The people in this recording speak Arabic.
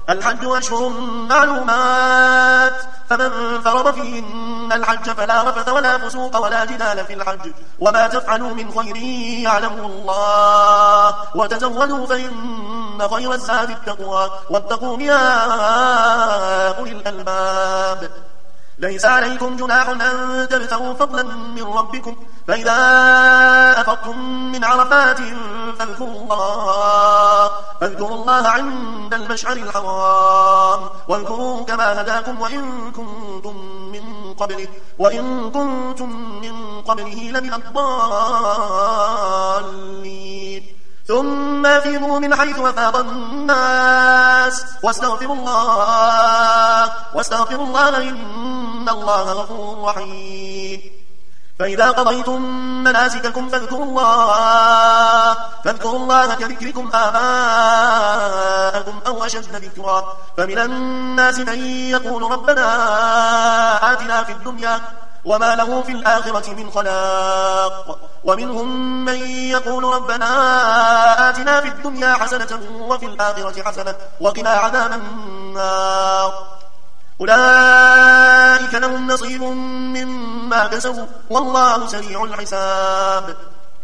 الحج أشهر معلومات فمن فرض فيهن الحج فلا رفث ولا فسوق ولا جدال في الحج وما تفعلوا من خير يعلمه الله وتزودوا فإن خير الزاد التقوى واتقون يا أولي الألباب. ليس عليكم جناح أن تبتغوا فضلا من ربكم فإذا أفضتم من عرفات فاذكروا الله عند المشعر الحرام واذكروا كما هداكم وإن كنتم من قبله لمن الضالين. ثم أفيضوا من حيث أفاض الناس واستغفروا الله إن الله غفور رحيم. فإذا قضيتم مناسككم فاذكروا الله كذكركم آباءكم أو أشد ذكرا. فمن الناس من يقول ربنا آتنا في الدنيا وما له في الآخرة من خلاق ومنهم من يقول ربنا آتنا في الدنيا حسنة وفي الآخرة حسنة وقنا عذاب النار. أولئك لهم نصيب مما كسبوا والله سريع الحساب.